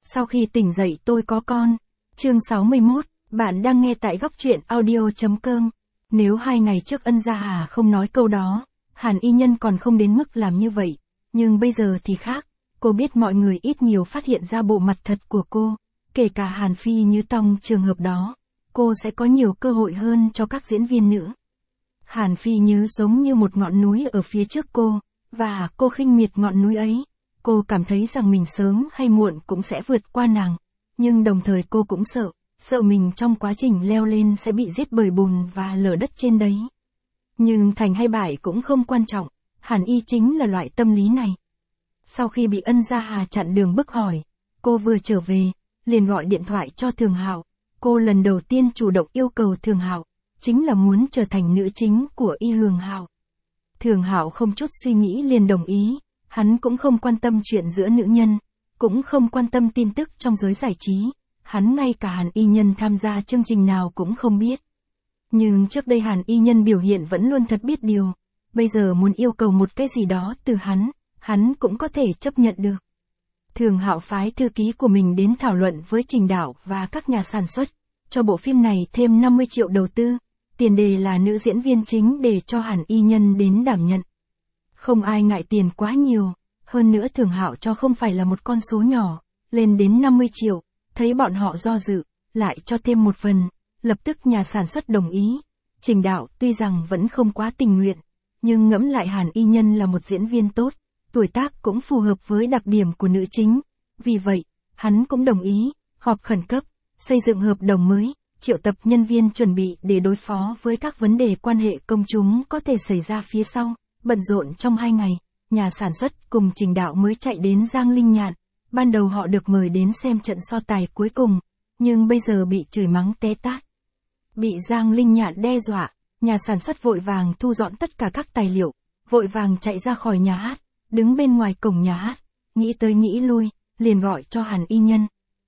Sau khi tỉnh dậy tôi có con. Chương 61, bạn đang nghe tại góc truyện audio.com. Nếu 2 ngày trước Ân Gia Hà không nói câu đó, Hàn Y Nhân còn không đến mức làm như vậy. Nhưng bây giờ thì khác, cô biết mọi người ít nhiều phát hiện ra bộ mặt thật của cô, kể cả Hàn Phi Như trong trường hợp đó. Cô sẽ có nhiều cơ hội hơn cho các diễn viên nữ. Hàn Phi Như giống như một ngọn núi ở phía trước cô, và cô khinh miệt ngọn núi ấy. Cô cảm thấy rằng mình sớm hay muộn cũng sẽ vượt qua nàng, nhưng đồng thời cô cũng sợ mình trong quá trình leo lên sẽ bị giết bởi bùn và lở đất trên đấy. Nhưng thành hay bại cũng không quan trọng, Hàn Y chính là loại tâm lý này. Sau khi bị Ân Gia Hà chặn đường bức hỏi, cô vừa trở về, liền gọi điện thoại cho Thường Hạo. Cô lần đầu tiên chủ động yêu cầu Thường Hạo, chính là muốn trở thành nữ chính của Y Hường Hạo. Thường Hạo không chút suy nghĩ liền đồng ý, hắn cũng không quan tâm chuyện giữa nữ nhân, cũng không quan tâm tin tức trong giới giải trí, hắn ngay cả Hàn Y Nhân tham gia chương trình nào cũng không biết. Nhưng trước đây Hàn Y Nhân biểu hiện vẫn luôn thật biết điều, bây giờ muốn yêu cầu một cái gì đó từ hắn cũng có thể chấp nhận được. Thường Hạo phái thư ký của mình đến thảo luận với Trình đạo và các nhà sản xuất, cho bộ phim này thêm 50 triệu đầu tư, tiền đề là nữ diễn viên chính để cho Hàn Y Nhân đến đảm nhận. Không ai ngại tiền quá nhiều, hơn nữa Thường Hạo cho không phải là một con số nhỏ, lên đến 50 triệu, thấy bọn họ do dự, lại cho thêm một phần, lập tức nhà sản xuất đồng ý. Trình đạo tuy rằng vẫn không quá tình nguyện, nhưng ngẫm lại Hàn Y Nhân là một diễn viên tốt, tuổi tác cũng phù hợp với đặc điểm của nữ chính, vì vậy, hắn cũng đồng ý, họp khẩn cấp, xây dựng hợp đồng mới, triệu tập nhân viên chuẩn bị để đối phó với các vấn đề quan hệ công chúng có thể xảy ra phía sau. Bận rộn trong 2 ngày, nhà sản xuất cùng Trình đạo mới chạy đến Giang Linh Nhạn. Ban đầu họ được mời đến xem trận so tài cuối cùng, nhưng bây giờ bị chửi mắng té tát. Bị Giang Linh Nhạn đe dọa, nhà sản xuất vội vàng thu dọn tất cả các tài liệu, vội vàng chạy ra khỏi nhà hát, đứng bên ngoài cổng nhà hát, nghĩ tới nghĩ lui, liền gọi cho Hàn Y Nhân.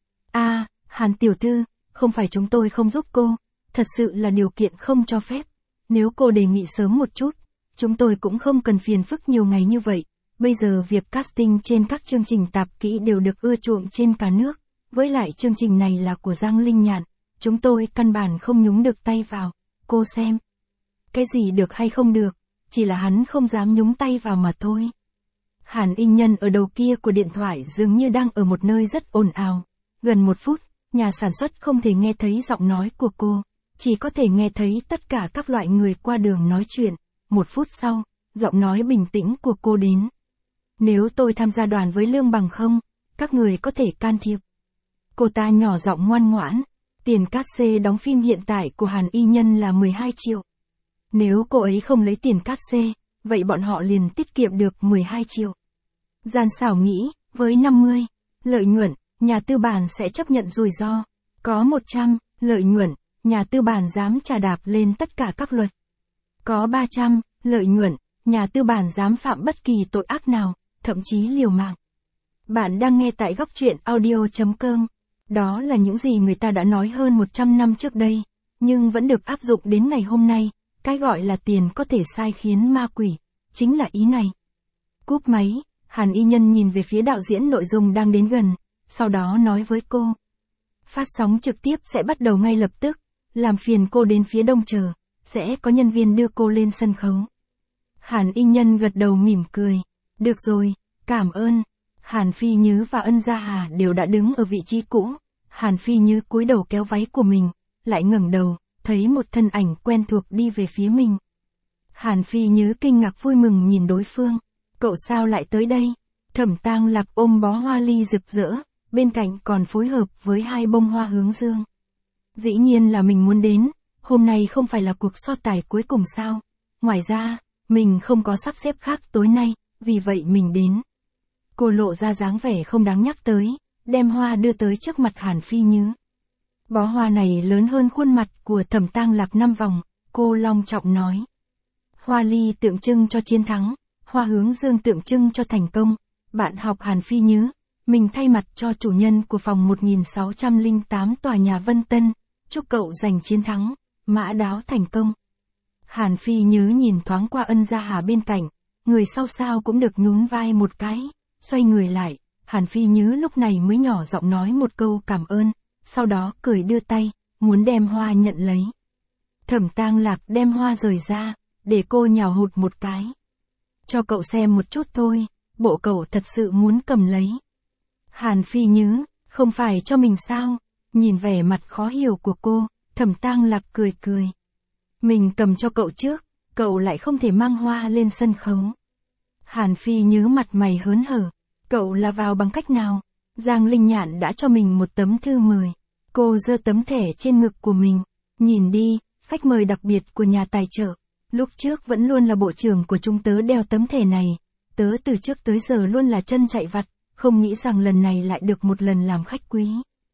Hàn tiểu thư, không phải chúng tôi không giúp cô, thật sự là điều kiện không cho phép. Nếu cô đề nghị sớm một chút, chúng tôi cũng không cần phiền phức nhiều ngày như vậy. Bây giờ việc casting trên các chương trình tạp kỹ đều được ưa chuộng trên cả nước. Với lại chương trình này là của Giang Linh Nhạn, chúng tôi căn bản không nhúng được tay vào. Cô xem. Cái gì được hay không được, chỉ là hắn không dám nhúng tay vào mà thôi. Hàn Y Nhân ở đầu kia của điện thoại dường như đang ở một nơi rất ồn ào. Gần 1 phút, nhà sản xuất không thể nghe thấy giọng nói của cô, chỉ có thể nghe thấy tất cả các loại người qua đường nói chuyện. 1 phút sau, giọng nói bình tĩnh của cô đến. Nếu tôi tham gia đoàn với lương bằng không, các người có thể can thiệp. Cô ta nhỏ giọng ngoan ngoãn, tiền cát xê đóng phim hiện tại của Hàn Y Nhân là 12 triệu. Nếu cô ấy không lấy tiền cát xê, vậy bọn họ liền tiết kiệm được 12 triệu. Gian xảo nghĩ, với 50, lợi nhuận, nhà tư bản sẽ chấp nhận rủi ro. Có 100, lợi nhuận, nhà tư bản dám chà đạp lên tất cả các luật. Có 300, lợi nhuận, nhà tư bản dám phạm bất kỳ tội ác nào, thậm chí liều mạng. Bạn đang nghe tại góc truyện audio.com. Đó là những gì người ta đã nói hơn 100 năm trước đây, nhưng vẫn được áp dụng đến ngày hôm nay. Cái gọi là tiền có thể sai khiến ma quỷ, chính là ý này. Cúp máy, Hàn Y Nhân nhìn về phía đạo diễn nội dung đang đến gần, sau đó nói với cô. Phát sóng trực tiếp sẽ bắt đầu ngay lập tức, làm phiền cô đến phía đông chờ, sẽ có nhân viên đưa cô lên sân khấu. Hàn Y Nhân gật đầu mỉm cười. Được rồi, cảm ơn. Hàn Phi Như và Ân Gia Hà đều đã đứng ở vị trí cũ. Hàn Phi Như cúi đầu kéo váy của mình, lại ngẩng đầu, thấy một thân ảnh quen thuộc đi về phía mình. Hàn Phi Như kinh ngạc vui mừng nhìn đối phương. Cậu sao lại tới đây? Thẩm Tang Lạc ôm bó hoa ly rực rỡ, bên cạnh còn phối hợp với 2 bông hoa hướng dương. Dĩ nhiên là mình muốn đến, hôm nay không phải là cuộc so tài cuối cùng sao? Ngoài ra, mình không có sắp xếp khác tối nay, vì vậy mình đến. Cô lộ ra dáng vẻ không đáng nhắc tới, đem hoa đưa tới trước mặt Hàn Phi Như. Bó hoa này lớn hơn khuôn mặt của Thẩm Tang Lạc 5 vòng, cô long trọng nói. Hoa ly tượng trưng cho chiến thắng, hoa hướng dương tượng trưng cho thành công. Bạn học Hàn Phi Như, mình thay mặt cho chủ nhân của phòng 1608 tòa nhà Vân Tân, chúc cậu giành chiến thắng, mã đáo thành công. Hàn Phi Như nhìn thoáng qua Ân Gia Hà bên cạnh, người sau sao cũng được nhún vai một cái, xoay người lại, Hàn Phi Nhứ lúc này mới nhỏ giọng nói một câu cảm ơn, sau đó cười đưa tay, muốn đem hoa nhận lấy. Thẩm Tang Lạc đem hoa rời ra, để cô nhào hụt một cái. Cho cậu xem một chút thôi, bộ cậu thật sự muốn cầm lấy. Hàn Phi Nhứ, không phải cho mình sao? Nhìn vẻ mặt khó hiểu của cô, Thẩm Tang Lạc cười cười. Mình cầm cho cậu trước, cậu lại không thể mang hoa lên sân khấu. Hàn Phi Nhứ mặt mày hớn hở. Cậu là vào bằng cách nào? Giang Linh Nhạn đã cho mình một tấm thư mời. Cô giơ tấm thẻ trên ngực của mình. Nhìn đi, khách mời đặc biệt của nhà tài trợ. Lúc trước vẫn luôn là bộ trưởng của chúng tớ đeo tấm thẻ này. Tớ từ trước tới giờ luôn là chân chạy vặt, không nghĩ rằng lần này lại được một lần làm khách quý.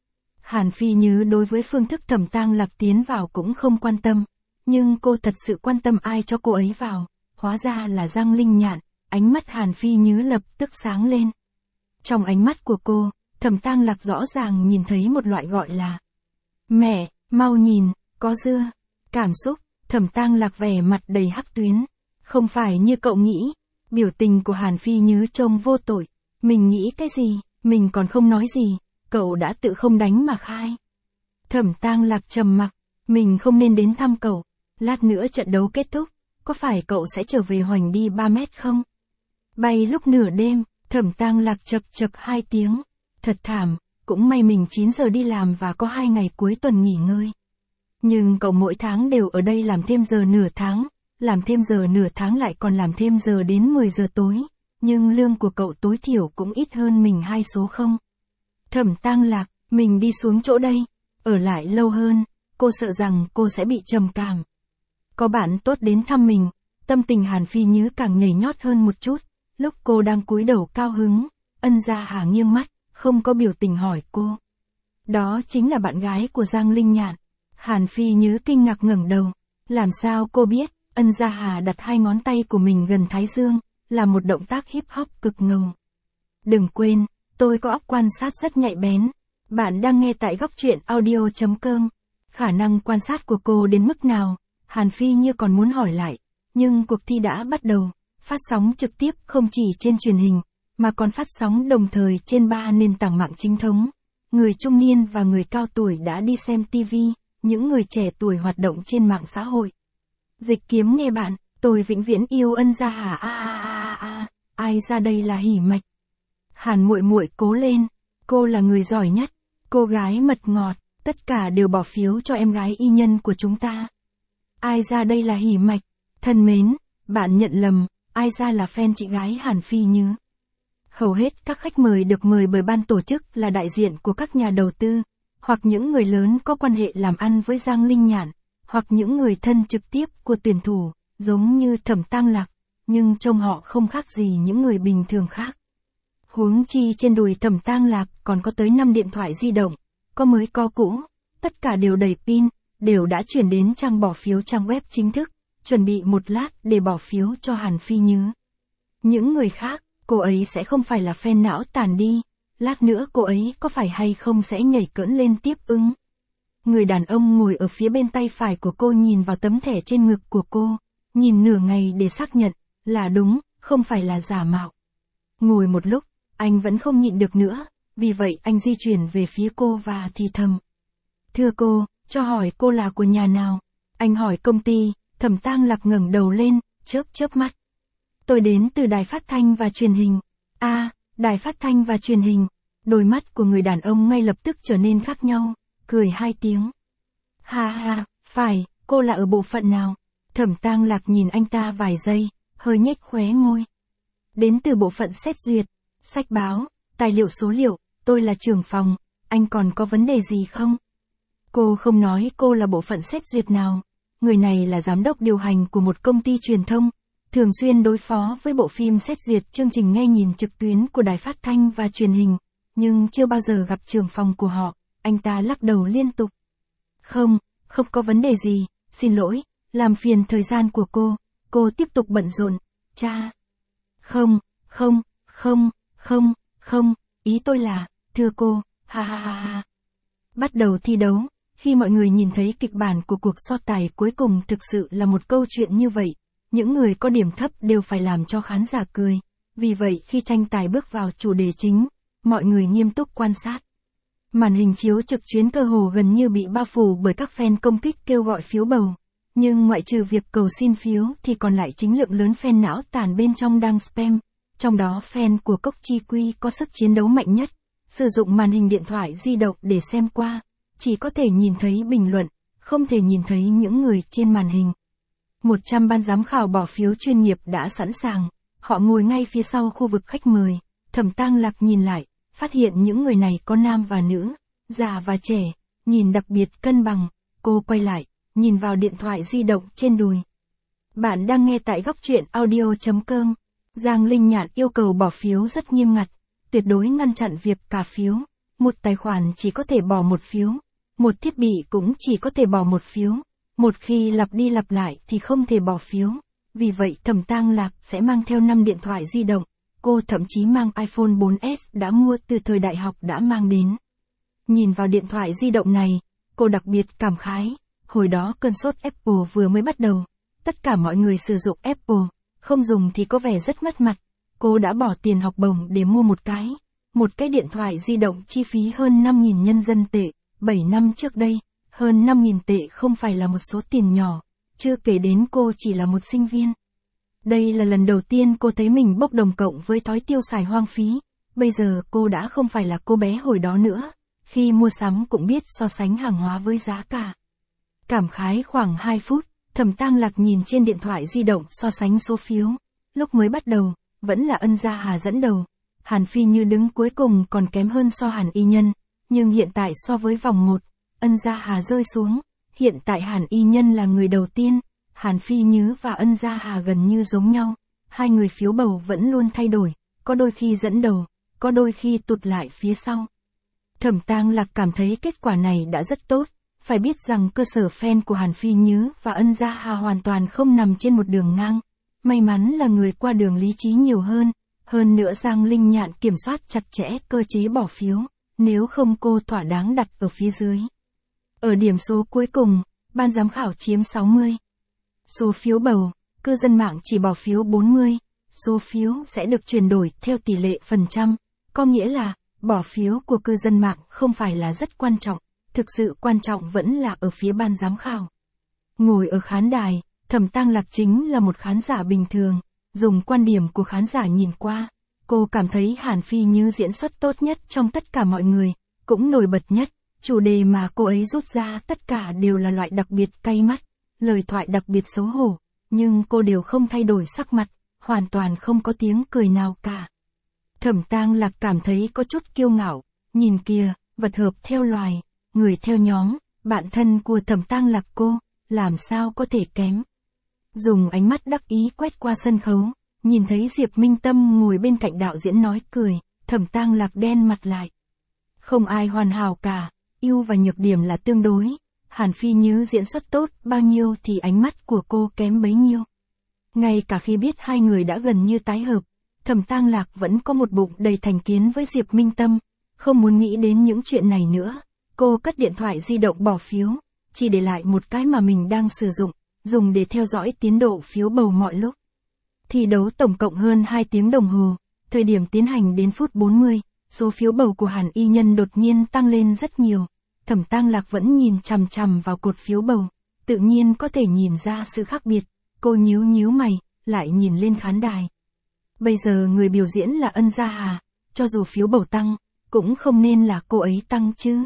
Hàn Phi Nhứ đối với phương thức Thẩm Tang Lạc tiến vào cũng không quan tâm. Nhưng cô thật sự quan tâm ai cho cô ấy vào. Hóa ra là Giang Linh Nhạn. Ánh mắt Hàn Phi Nhứ lập tức sáng lên. Trong ánh mắt của cô, Thẩm Tang Lạc rõ ràng nhìn thấy một loại gọi là mẹ, mau nhìn, có dưa. Cảm xúc, Thẩm Tang Lạc vẻ mặt đầy hắc tuyến. Không phải như cậu nghĩ. Biểu tình của Hàn Phi Nhứ trông vô tội. Mình nghĩ cái gì, mình còn không nói gì, cậu đã tự không đánh mà khai. Thẩm Tang Lạc trầm mặc, mình không nên đến thăm cậu. Lát nữa trận đấu kết thúc, có phải cậu sẽ trở về Hoành đi 3 mét không? Bay lúc nửa đêm. Thẩm Tang Lạc chật chật 2 tiếng. Thật thảm, cũng may mình 9 giờ đi làm và có 2 ngày cuối tuần nghỉ ngơi. Nhưng cậu mỗi tháng đều ở đây làm thêm giờ nửa tháng, làm thêm giờ nửa tháng lại còn làm thêm giờ đến 10 giờ tối. Nhưng lương của cậu tối thiểu cũng ít hơn mình 2 số không. Thẩm Tang Lạc, mình đi xuống chỗ đây, ở lại lâu hơn, cô sợ rằng cô sẽ bị trầm cảm. Có bạn tốt đến thăm mình, tâm tình Hàn Phi Nhứ càng nhảy nhót hơn một chút. Lúc cô đang cúi đầu cao hứng, Ân Gia Hà nghiêng mắt, không có biểu tình hỏi cô. Đó chính là bạn gái của Giang Linh Nhạn. Hàn Phi Nhứ kinh ngạc ngẩng đầu. Làm sao cô biết? Ân Gia Hà đặt 2 ngón tay của mình gần thái dương, là một động tác hip hop cực ngầu. Đừng quên, tôi có óc quan sát rất nhạy bén. Bạn đang nghe tại góc truyện audio.com. Khả năng quan sát của cô đến mức nào? Hàn Phi như còn muốn hỏi lại, nhưng cuộc thi đã bắt đầu. Phát sóng trực tiếp không chỉ trên truyền hình, mà còn phát sóng đồng thời trên 3 nền tảng mạng chính thống. Người trung niên và người cao tuổi đã đi xem TV, những người trẻ tuổi hoạt động trên mạng xã hội. Dịch kiếm nghe bạn, tôi vĩnh viễn yêu Ân Gia Hà ai ra đây là hỉ mạch. Hàn muội muội cố lên, cô là người giỏi nhất, cô gái mật ngọt, tất cả đều bỏ phiếu cho em gái y nhân của chúng ta. Ai ra đây là hỉ mạch, thân mến, bạn nhận lầm. Ai ra là fan chị gái Hàn Phi Nhứ. Hầu hết các khách mời được mời bởi ban tổ chức là đại diện của các nhà đầu tư, hoặc những người lớn có quan hệ làm ăn với Giang Linh Nhạn, hoặc những người thân trực tiếp của tuyển thủ, giống như Thẩm Tang Lạc, nhưng trông họ không khác gì những người bình thường khác. Huống chi trên đùi Thẩm Tang Lạc còn có tới 5 điện thoại di động, có mới có cũ, tất cả đều đầy pin, đều đã chuyển đến trang bỏ phiếu trang web chính thức. Chuẩn bị một lát để bỏ phiếu cho Hàn Phi Nhứ. Những người khác, cô ấy sẽ không phải là fan não tàn đi, lát nữa cô ấy có phải hay không sẽ nhảy cỡn lên tiếp ứng. Người đàn ông ngồi ở phía bên tay phải của cô nhìn vào tấm thẻ trên ngực của cô, nhìn nửa ngày để xác nhận, là đúng, không phải là giả mạo. Ngồi một lúc, anh vẫn không nhịn được nữa, vì vậy anh di chuyển về phía cô và thì thầm. Thưa cô, cho hỏi cô là của nhà nào? Anh hỏi công ty. Thẩm Tang Lạc ngẩng đầu lên, chớp mắt. Tôi đến từ đài phát thanh và truyền hình. Đài phát thanh và truyền hình. Đôi mắt của người đàn ông ngay lập tức trở nên khác nhau, cười 2 tiếng. Ha, phải, cô là ở bộ phận nào? Thẩm Tang Lạc nhìn anh ta vài giây, hơi nhếch khóe môi. Đến từ bộ phận xét duyệt, sách báo, tài liệu số liệu, tôi là trưởng phòng, anh còn có vấn đề gì không? Cô không nói cô là bộ phận xét duyệt nào. Người này là giám đốc điều hành của một công ty truyền thông, thường xuyên đối phó với bộ phim xét duyệt chương trình nghe nhìn trực tuyến của đài phát thanh và truyền hình, nhưng chưa bao giờ gặp trưởng phòng của họ. Anh ta lắc đầu liên tục. Không có vấn đề gì, xin lỗi, làm phiền thời gian của cô tiếp tục bận rộn, cha. Không, ý tôi là, thưa cô, ha. Bắt đầu thi đấu. Khi mọi người nhìn thấy kịch bản của cuộc so tài cuối cùng thực sự là một câu chuyện như vậy, những người có điểm thấp đều phải làm cho khán giả cười. Vì vậy khi tranh tài bước vào chủ đề chính, mọi người nghiêm túc quan sát. Màn hình chiếu trực tuyến cơ hồ gần như bị bao phủ bởi các fan công kích kêu gọi phiếu bầu. Nhưng ngoại trừ việc cầu xin phiếu thì còn lại chính lượng lớn fan não tàn bên trong đang spam. Trong đó fan của Cốc Chi Quy có sức chiến đấu mạnh nhất, sử dụng màn hình điện thoại di động để xem qua, chỉ có thể nhìn thấy bình luận, không thể nhìn thấy những người trên màn hình. 100 ban giám khảo bỏ phiếu chuyên nghiệp đã sẵn sàng, họ ngồi ngay phía sau khu vực khách mời. Thẩm Tang Lạc nhìn lại, phát hiện những người này có nam và nữ, già và trẻ, nhìn đặc biệt cân bằng. Cô quay lại, nhìn vào điện thoại di động trên đùi. Bạn đang nghe tại góc truyện audio.com. Giang Linh Nhạn yêu cầu bỏ phiếu rất nghiêm ngặt, tuyệt đối ngăn chặn việc cà phiếu. Một tài khoản chỉ có thể bỏ một phiếu, một thiết bị cũng chỉ có thể bỏ một phiếu. Một khi lặp đi lặp lại thì không thể bỏ phiếu. Vì vậy Thẩm Tang Lạc sẽ mang theo 5 điện thoại di động. Cô thậm chí mang iPhone 4S đã mua từ thời đại học đã mang đến. Nhìn vào điện thoại di động này, cô đặc biệt cảm khái. Hồi đó cơn sốt Apple vừa mới bắt đầu. Tất cả mọi người sử dụng Apple, không dùng thì có vẻ rất mất mặt. Cô đã bỏ tiền học bổng để mua một cái điện thoại di động chi phí hơn 5.000 nhân dân tệ. 7 năm trước đây, hơn 5.000 tệ không phải là một số tiền nhỏ, chưa kể đến cô chỉ là một sinh viên. Đây là lần đầu tiên cô thấy mình bốc đồng cộng với thói tiêu xài hoang phí. Bây giờ cô đã không phải là cô bé hồi đó nữa, khi mua sắm cũng biết so sánh hàng hóa với giá cả. Cảm khái khoảng 2 phút, Thẩm Tang Lạc nhìn trên điện thoại di động so sánh số phiếu. Lúc mới bắt đầu, vẫn là Ân Gia Hà dẫn đầu. Hàn Phi Như đứng cuối cùng còn kém hơn so Hàn Y Nhân. Nhưng hiện tại so với vòng 1, Ân Gia Hà rơi xuống. Hiện tại Hàn Y Nhân là người đầu tiên. Hàn Phi Như và Ân Gia Hà gần như giống nhau. Hai người phiếu bầu vẫn luôn thay đổi. Có đôi khi dẫn đầu, có đôi khi tụt lại phía sau. Thẩm Tang Lạc cảm thấy kết quả này đã rất tốt. Phải biết rằng cơ sở fan của Hàn Phi Như và Ân Gia Hà hoàn toàn không nằm trên một đường ngang. May mắn là người qua đường lý trí nhiều hơn. Hơn nữa Giang Linh Nhạn kiểm soát chặt chẽ cơ chế bỏ phiếu. Nếu không cô thỏa đáng đặt ở phía dưới. Ở điểm số cuối cùng, ban giám khảo chiếm 60. Số phiếu bầu, cư dân mạng chỉ bỏ phiếu 40. Số phiếu sẽ được chuyển đổi theo tỷ lệ phần trăm. Có nghĩa là, bỏ phiếu của cư dân mạng không phải là rất quan trọng. Thực sự quan trọng vẫn là ở phía ban giám khảo. Ngồi ở khán đài, Thẩm Tang Lạc chính là một khán giả bình thường. Dùng quan điểm của khán giả nhìn qua, cô cảm thấy Hàn Phi Như diễn xuất tốt nhất trong tất cả mọi người, cũng nổi bật nhất. Chủ đề mà cô ấy rút ra tất cả đều là loại đặc biệt cay mắt, lời thoại đặc biệt xấu hổ, nhưng cô đều không thay đổi sắc mặt, hoàn toàn không có tiếng cười nào cả. Thẩm Tang Lạc cảm thấy có chút kiêu ngạo, nhìn kìa, vật hợp theo loài, người theo nhóm, bạn thân của Thẩm Tang Lạc cô, làm sao có thể kém. Dùng ánh mắt đắc ý quét qua sân khấu, nhìn thấy Diệp Minh Tâm ngồi bên cạnh đạo diễn nói cười, Thẩm Tang Lạc đen mặt lại. Không ai hoàn hảo cả, ưu và nhược điểm là tương đối. Hàn Phi Như diễn xuất tốt bao nhiêu thì ánh mắt của cô kém bấy nhiêu. Ngay cả khi biết hai người đã gần như tái hợp, Thẩm Tang Lạc vẫn có một bụng đầy thành kiến với Diệp Minh Tâm, không muốn nghĩ đến những chuyện này nữa. Cô cất điện thoại di động bỏ phiếu, chỉ để lại một cái mà mình đang sử dụng, dùng để theo dõi tiến độ phiếu bầu mọi lúc. Thi đấu tổng cộng hơn 2 tiếng đồng hồ, thời điểm tiến hành đến phút 40, số phiếu bầu của Hàn Y Nhân đột nhiên tăng lên rất nhiều. Thẩm Tang Lạc vẫn nhìn chằm chằm vào cột phiếu bầu, tự nhiên có thể nhìn ra sự khác biệt. Cô nhíu nhíu mày, lại nhìn lên khán đài. Bây giờ người biểu diễn là Ân Gia Hà, cho dù phiếu bầu tăng, cũng không nên là cô ấy tăng chứ.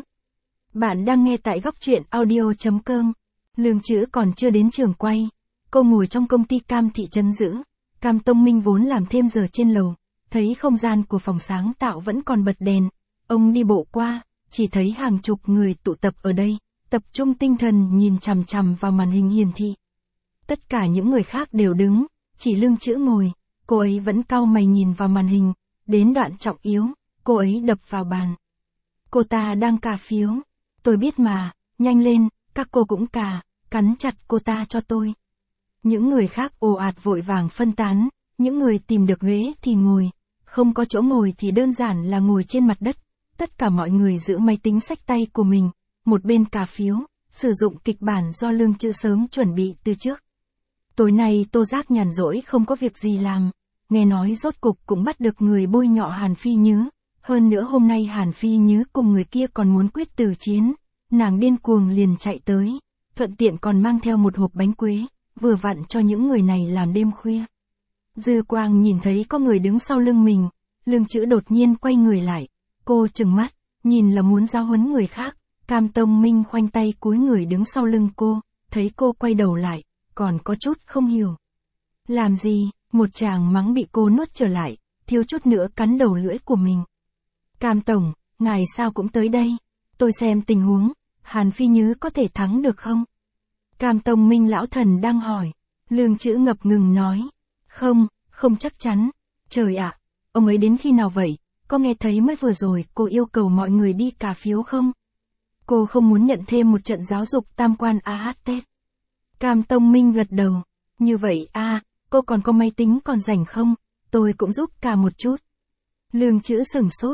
Bạn đang nghe tại góc truyện audio.com. Lương Chữ còn chưa đến trường quay. Cô ngồi trong công ty Cam thị trấn giữ. Cam Tông Minh vốn làm thêm giờ trên lầu. Thấy không gian của phòng sáng tạo vẫn còn bật đèn. Ông đi bộ qua, chỉ thấy hàng chục người tụ tập ở đây. Tập trung tinh thần nhìn chằm chằm vào màn hình hiển thị. Tất cả những người khác đều đứng, chỉ Lương Chữ ngồi. Cô ấy vẫn cau mày nhìn vào màn hình. Đến đoạn trọng yếu, cô ấy đập vào bàn. Cô ta đang cà phiếu. Tôi biết mà, nhanh lên, các cô cũng cà, cắn chặt cô ta cho tôi. Những người khác ồ ạt vội vàng phân tán, những người tìm được ghế thì ngồi, không có chỗ ngồi thì đơn giản là ngồi trên mặt đất. Tất cả mọi người giữ máy tính xách tay của mình, một bên cà phiếu, sử dụng kịch bản do Lương Chữ sớm chuẩn bị từ trước. Tối nay Tô Giác nhàn rỗi không có việc gì làm, nghe nói rốt cục cũng bắt được người bôi nhọ Hàn Phi Như, Hơn nữa hôm nay Hàn Phi Nhứ cùng người kia còn muốn quyết tử chiến. Nàng điên cuồng liền chạy tới, thuận tiện còn mang theo một hộp bánh quế, vừa vặn cho những người này làm đêm khuya. Dư Quang nhìn thấy có người đứng sau lưng mình, Lương Chữ đột nhiên quay người lại, cô trừng mắt, nhìn là muốn giáo huấn người khác, Cam Tông Minh khoanh tay cúi người đứng sau lưng cô, thấy cô quay đầu lại, còn có chút không hiểu. Làm gì, một tràng mắng bị cô nuốt trở lại, thiếu chút nữa cắn đầu lưỡi của mình. Cam Tổng, ngài sao cũng tới đây, tôi xem tình huống, Hàn Phi Nhứ có thể thắng được không? Cam Tông Minh lão thần đang hỏi, Lương Chữ ngập ngừng nói, không chắc chắn, trời ạ, ông ấy đến khi nào vậy, có nghe thấy mới vừa rồi cô yêu cầu mọi người đi cà phiếu không? Cô không muốn nhận thêm một trận giáo dục tam quan AHT. Cam Tông Minh gật đầu, như vậy cô còn có máy tính còn rảnh không, tôi cũng giúp cả một chút. Lương Chữ sửng sốt,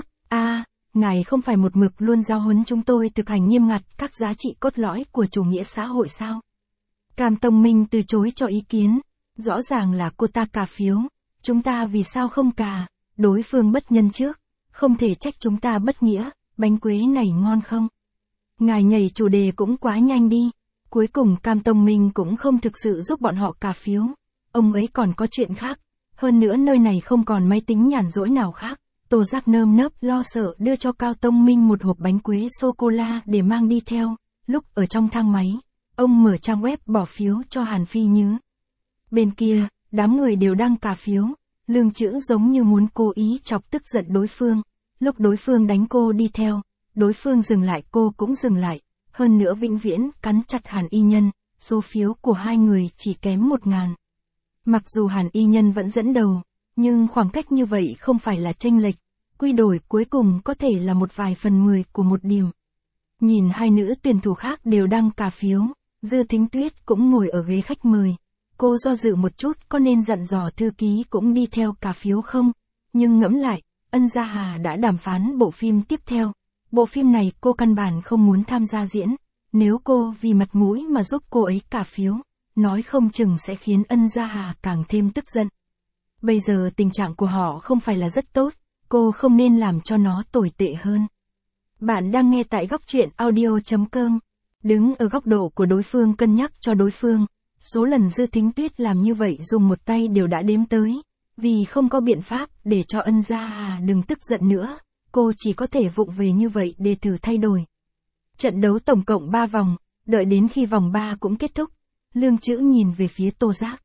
ngài không phải một mực luôn giáo huấn chúng tôi thực hành nghiêm ngặt các giá trị cốt lõi của chủ nghĩa xã hội sao? Cam Tông Minh từ chối cho ý kiến, rõ ràng là cô ta cà phiếu, chúng ta vì sao không cà, đối phương bất nhân trước, không thể trách chúng ta bất nghĩa, bánh quế này ngon không? Ngài nhảy chủ đề cũng quá nhanh đi, cuối cùng Cam Tông Minh cũng không thực sự giúp bọn họ cà phiếu, ông ấy còn có chuyện khác, hơn nữa nơi này không còn máy tính nhàn rỗi nào khác. Tô Giác nơm nớp lo sợ đưa cho Cao Tông Minh một hộp bánh quế sô-cô-la để mang đi theo, lúc ở trong thang máy, ông mở trang web bỏ phiếu cho Hàn Phi Nhứ. Bên kia, đám người đều đang cà phiếu, Lương Chữ giống như muốn cố ý chọc tức giận đối phương, lúc đối phương đánh cô đi theo, đối phương dừng lại cô cũng dừng lại, hơn nữa vĩnh viễn cắn chặt Hàn Y Nhân, số phiếu của hai người chỉ kém 1000. Mặc dù Hàn Y Nhân vẫn dẫn đầu, nhưng khoảng cách như vậy không phải là chênh lệch, quy đổi cuối cùng có thể là một vài phần 10 của một điểm. Nhìn hai nữ tuyển thủ khác đều đăng cà phiếu, Dư Thính Tuyết cũng ngồi ở ghế khách mời. Cô do dự một chút có nên dặn dò thư ký cũng đi theo cà phiếu không, nhưng ngẫm lại, Ân Gia Hà đã đàm phán bộ phim tiếp theo. Bộ phim này cô căn bản không muốn tham gia diễn, nếu cô vì mặt mũi mà giúp cô ấy cà phiếu, nói không chừng sẽ khiến Ân Gia Hà càng thêm tức giận. Bây giờ tình trạng của họ không phải là rất tốt, cô không nên làm cho nó tồi tệ hơn. Bạn đang nghe tại góc truyện audio.com. Đứng ở góc độ của đối phương cân nhắc cho đối phương, số lần Dư Thính Tuyết làm như vậy dùng một tay đều đã đếm tới, vì không có biện pháp để cho Ân Gia Hà đừng tức giận nữa, cô chỉ có thể vụng về như vậy để thử thay đổi. Trận đấu tổng cộng 3 vòng, đợi đến khi vòng 3 cũng kết thúc, Lương Chữ nhìn về phía Tô Giác.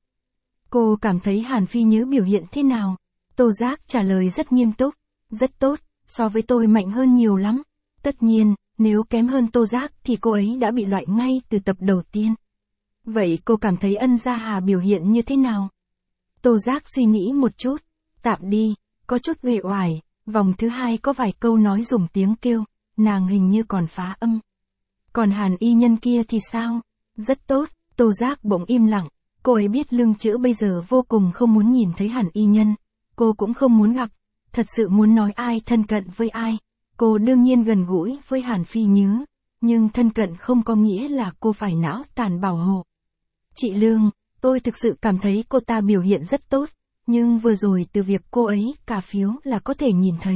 Cô cảm thấy Hàn Phi Nhứ biểu hiện thế nào? Tô Giác trả lời rất nghiêm túc, rất tốt, so với tôi mạnh hơn nhiều lắm. Tất nhiên, nếu kém hơn Tô Giác thì cô ấy đã bị loại ngay từ tập đầu tiên. Vậy cô cảm thấy Ân Gia Hà biểu hiện như thế nào? Tô Giác suy nghĩ một chút, tạm đi, có chút uể oải, vòng thứ 2 có vài câu nói dùng tiếng kêu, nàng hình như còn phá âm. Còn Hàn Y Nhân kia thì sao? Rất tốt, Tô Giác bỗng im lặng, cô ấy biết Lương Chữ bây giờ vô cùng không muốn nhìn thấy Hàn Y Nhân, cô cũng không muốn gặp, thật sự muốn nói ai thân cận với ai, cô đương nhiên gần gũi với Hàn Phi Nhứ, nhưng thân cận không có nghĩa là cô phải não tàn bảo hộ. Chị Lương, tôi thực sự cảm thấy cô ta biểu hiện rất tốt, nhưng vừa rồi từ việc cô ấy cà phiếu là có thể nhìn thấy.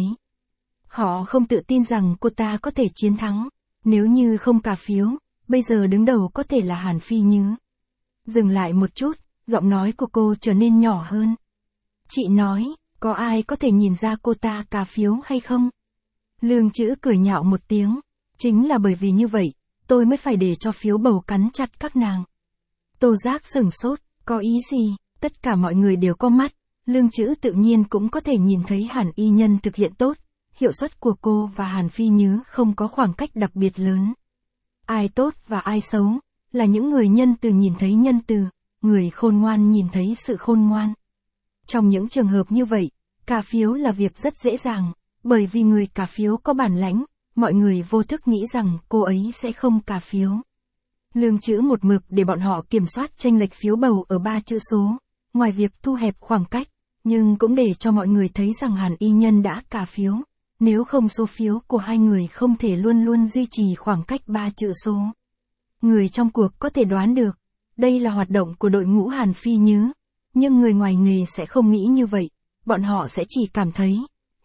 Họ không tự tin rằng cô ta có thể chiến thắng, nếu như không cà phiếu, bây giờ đứng đầu có thể là Hàn Phi Nhứ. Dừng lại một chút, giọng nói của cô trở nên nhỏ hơn. Chị nói, có ai có thể nhìn ra cô ta cà phiếu hay không? Lương Chữ cười nhạo một tiếng, chính là bởi vì như vậy, tôi mới phải để cho phiếu bầu cắn chặt các nàng. Tô Giác sửng sốt, có ý gì? Tất cả mọi người đều có mắt, Lương Chữ tự nhiên cũng có thể nhìn thấy Hàn Y Nhân thực hiện tốt, hiệu suất của cô và Hàn Phi Nhứ không có khoảng cách đặc biệt lớn. Ai tốt và ai xấu, là những người nhân từ nhìn thấy nhân từ, người khôn ngoan nhìn thấy sự khôn ngoan. Trong những trường hợp như vậy, cà phiếu là việc rất dễ dàng, bởi vì người cà phiếu có bản lãnh, mọi người vô thức nghĩ rằng cô ấy sẽ không cà phiếu. Lương Chữ một mực để bọn họ kiểm soát chênh lệch phiếu bầu ở 3 chữ số, ngoài việc thu hẹp khoảng cách, nhưng cũng để cho mọi người thấy rằng Hàn Y Nhân đã cà phiếu, nếu không số phiếu của hai người không thể luôn luôn duy trì khoảng cách 3 chữ số. Người trong cuộc có thể đoán được, đây là hoạt động của đội ngũ Hàn Phi Nhứ, nhưng người ngoài nghề sẽ không nghĩ như vậy, bọn họ sẽ chỉ cảm thấy,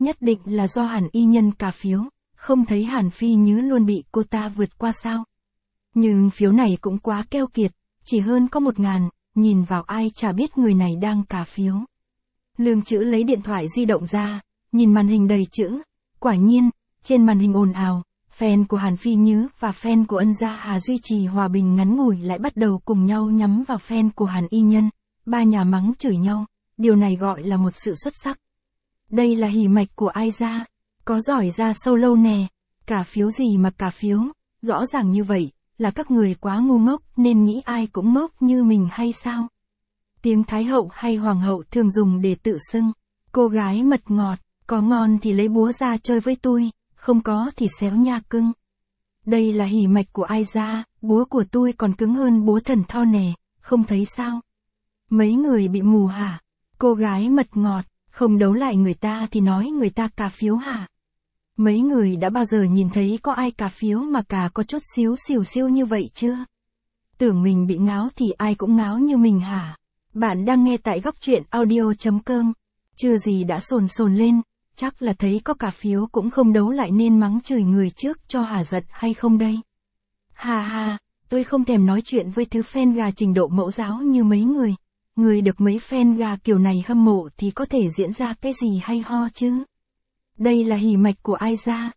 nhất định là do Hàn Y Nhân cà phiếu, không thấy Hàn Phi Nhứ luôn bị cô ta vượt qua sao. Nhưng phiếu này cũng quá keo kiệt, chỉ hơn có 1.000, nhìn vào ai chả biết người này đang cà phiếu. Lương Chữ lấy điện thoại di động ra, nhìn màn hình đầy chữ, quả nhiên, trên màn hình ồn ào, fan của Hàn Phi Nhứ và fan của Ân Gia Hà duy trì hòa bình ngắn ngủi lại bắt đầu cùng nhau nhắm vào fan của Hàn Y Nhân, ba nhà mắng chửi nhau, điều này gọi là một sự xuất sắc. Đây là hỉ mạch của ai ra, có giỏi ra sâu lâu nè, cà phiếu gì mà cà phiếu, rõ ràng như vậy, là các người quá ngu ngốc nên nghĩ ai cũng ngốc như mình hay sao? Tiếng Thái hậu hay Hoàng hậu thường dùng để tự xưng, cô gái mật ngọt, có ngon thì lấy búa ra chơi với tôi, không có thì xéo nha cưng. Đây là hỉ mạch của ai ra, búa của tôi còn cứng hơn búa thần Thor nè, không thấy sao? Mấy người bị mù hả? Cô gái mật ngọt, không đấu lại người ta thì nói người ta cà phiếu hả? Mấy người đã bao giờ nhìn thấy có ai cà phiếu mà cà có chút xíu xìu xiu như vậy chưa? Tưởng mình bị ngáo thì ai cũng ngáo như mình hả? Bạn đang nghe tại góc truyện audio.com. Chưa gì đã sồn lên, chắc là thấy có cà phiếu cũng không đấu lại nên mắng chửi người trước cho hả giận hay không đây? Hà hà, tôi không thèm nói chuyện với thứ fan gà trình độ mẫu giáo như mấy người. Người được mấy fan gà kiểu này hâm mộ thì có thể diễn ra cái gì hay ho chứ? Đây là hỉ mạch của ai ra?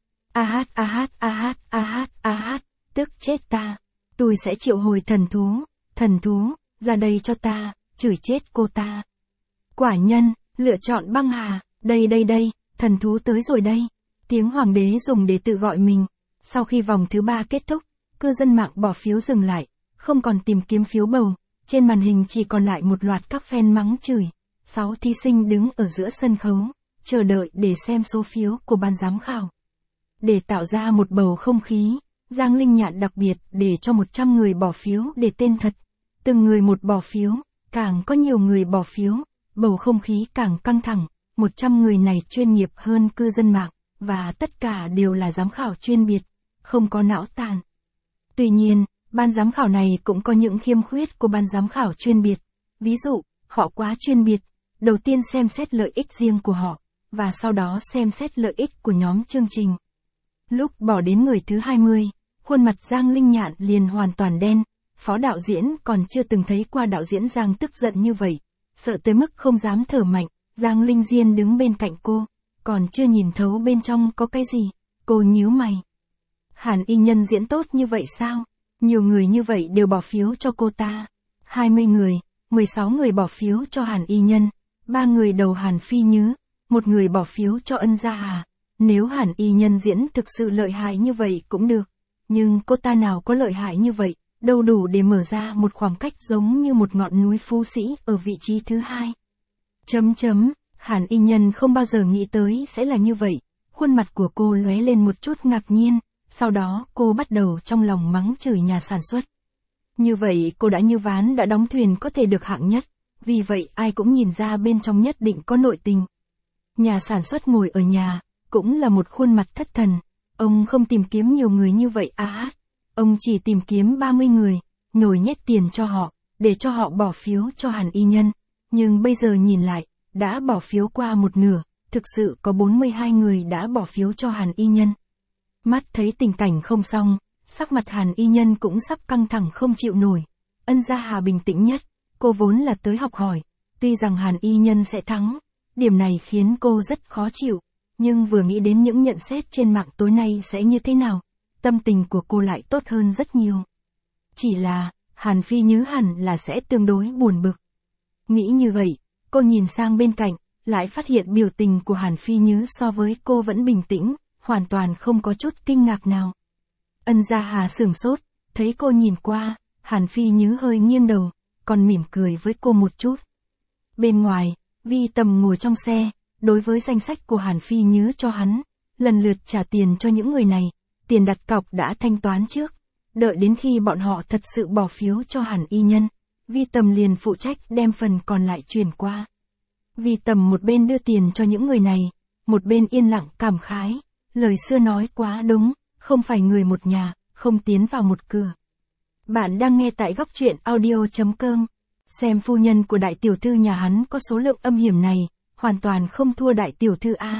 Tức chết ta. Tôi sẽ triệu hồi thần thú, ra đây cho ta, chửi chết cô ta. Quả nhân, lựa chọn băng hà, đây, thần thú tới rồi đây. Tiếng hoàng đế dùng để tự gọi mình. Sau khi vòng thứ 3 kết thúc, cư dân mạng bỏ phiếu dừng lại, không còn tìm kiếm phiếu bầu. Trên màn hình chỉ còn lại một loạt các fan mắng chửi. 6 thí sinh đứng ở giữa sân khấu, chờ đợi để xem số phiếu của ban giám khảo. Để tạo ra một bầu không khí, Giang Linh Nhạn đặc biệt để cho 100 người bỏ phiếu để tên thật. Từng người một bỏ phiếu, càng có nhiều người bỏ phiếu, bầu không khí càng căng thẳng. 100 người này chuyên nghiệp hơn cư dân mạng, và tất cả đều là giám khảo chuyên biệt, không có não tàn. Tuy nhiên, ban giám khảo này cũng có những khiêm khuyết của ban giám khảo chuyên biệt. Ví dụ, họ quá chuyên biệt, đầu tiên xem xét lợi ích riêng của họ, và sau đó xem xét lợi ích của nhóm chương trình. Lúc bỏ đến người thứ 20, khuôn mặt Giang Linh Nhạn liền hoàn toàn đen, phó đạo diễn còn chưa từng thấy qua đạo diễn Giang tức giận như vậy, sợ tới mức không dám thở mạnh. Giang Linh Diên đứng bên cạnh cô, còn chưa nhìn thấu bên trong có cái gì, cô nhíu mày. Hàn Y Nhân diễn tốt như vậy sao? Nhiều người như vậy đều bỏ phiếu cho cô ta. 20 người, 16 người bỏ phiếu cho Hàn Y Nhân, 3 người đầu Hàn Phi Nhứ, 1 người bỏ phiếu cho Ân Gia Hà. Nếu Hàn Y Nhân diễn thực sự lợi hại như vậy cũng được, nhưng cô ta nào có lợi hại như vậy, đâu đủ để mở ra một khoảng cách giống như một ngọn núi Phú Sĩ ở vị trí thứ 2. Hàn Y Nhân không bao giờ nghĩ tới sẽ là như vậy, khuôn mặt của cô lóe lên một chút ngạc nhiên, sau đó cô bắt đầu trong lòng mắng chửi nhà sản xuất. Như vậy cô đã như ván đã đóng thuyền có thể được hạng nhất, vì vậy ai cũng nhìn ra bên trong nhất định có nội tình. Nhà sản xuất ngồi ở nhà, cũng là một khuôn mặt thất thần, ông không tìm kiếm nhiều người như vậy ông chỉ tìm kiếm 30 người, nhồi nhét tiền cho họ, để cho họ bỏ phiếu cho Hàn Y Nhân, nhưng bây giờ nhìn lại, đã bỏ phiếu qua một nửa, thực sự có 42 người đã bỏ phiếu cho Hàn Y Nhân. Mắt thấy tình cảnh không xong, sắc mặt Hàn Y Nhân cũng sắp căng thẳng không chịu nổi. Ân Gia Hà bình tĩnh nhất, cô vốn là tới học hỏi, tuy rằng Hàn Y Nhân sẽ thắng, điểm này khiến cô rất khó chịu, nhưng vừa nghĩ đến những nhận xét trên mạng tối nay sẽ như thế nào, tâm tình của cô lại tốt hơn rất nhiều. Chỉ là, Hàn Phi Nhứ hẳn là sẽ tương đối buồn bực. Nghĩ như vậy, cô nhìn sang bên cạnh, lại phát hiện biểu tình của Hàn Phi Nhứ so với cô vẫn bình tĩnh, hoàn toàn không có chút kinh ngạc nào. Ân Gia Hà sửng sốt, thấy cô nhìn qua, Hàn Phi Nhứ hơi nghiêng đầu, còn mỉm cười với cô một chút. Bên ngoài, Vi Tầm ngồi trong xe, đối với danh sách của Hàn Phi Nhứ cho hắn, lần lượt trả tiền cho những người này, tiền đặt cọc đã thanh toán trước, đợi đến khi bọn họ thật sự bỏ phiếu cho Hàn Y Nhân, Vi Tầm liền phụ trách đem phần còn lại chuyển qua. Vi Tầm một bên đưa tiền cho những người này, một bên yên lặng cảm khái, lời xưa nói quá đúng, không phải người một nhà, không tiến vào một cửa. Bạn đang nghe tại góc truyện audio.com. Xem phu nhân của đại tiểu thư nhà hắn có số lượng âm hiểm này, hoàn toàn không thua đại tiểu thư A.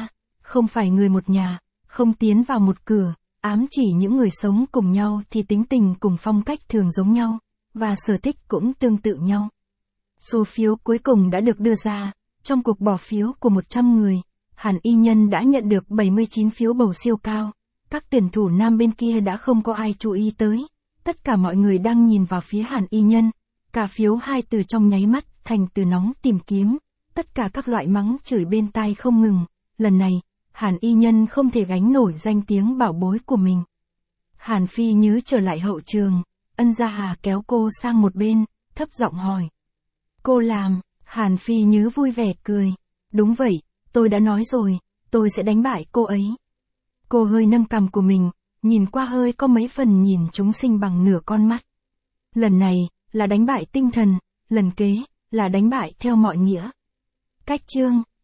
không phải người một nhà, không tiến vào một cửa, ám chỉ những người sống cùng nhau thì tính tình cùng phong cách thường giống nhau, và sở thích cũng tương tự nhau. Số phiếu cuối cùng đã được đưa ra, trong cuộc bỏ phiếu của 100 người, Hàn Y Nhân đã nhận được 79 phiếu bầu siêu cao. Các tuyển thủ nam bên kia đã không có ai chú ý tới. Tất cả mọi người đang nhìn vào phía Hàn Y Nhân. Cả phiếu 2 từ trong nháy mắt thành từ nóng tìm kiếm. Tất cả các loại mắng chửi bên tai không ngừng. Lần này, Hàn Y Nhân không thể gánh nổi danh tiếng bảo bối của mình. Hàn Phi Nhứ trở lại hậu trường. Ân Gia Hà kéo cô sang một bên, thấp giọng hỏi. Cô làm, Hàn Phi Nhứ vui vẻ cười. Đúng vậy, tôi đã nói rồi, tôi sẽ đánh bại cô ấy. Cô hơi nâng cằm của mình, nhìn qua hơi có mấy phần nhìn chúng sinh bằng nửa con mắt. Lần này, là đánh bại tinh thần, lần kế, là đánh bại theo mọi nghĩa. Cách chương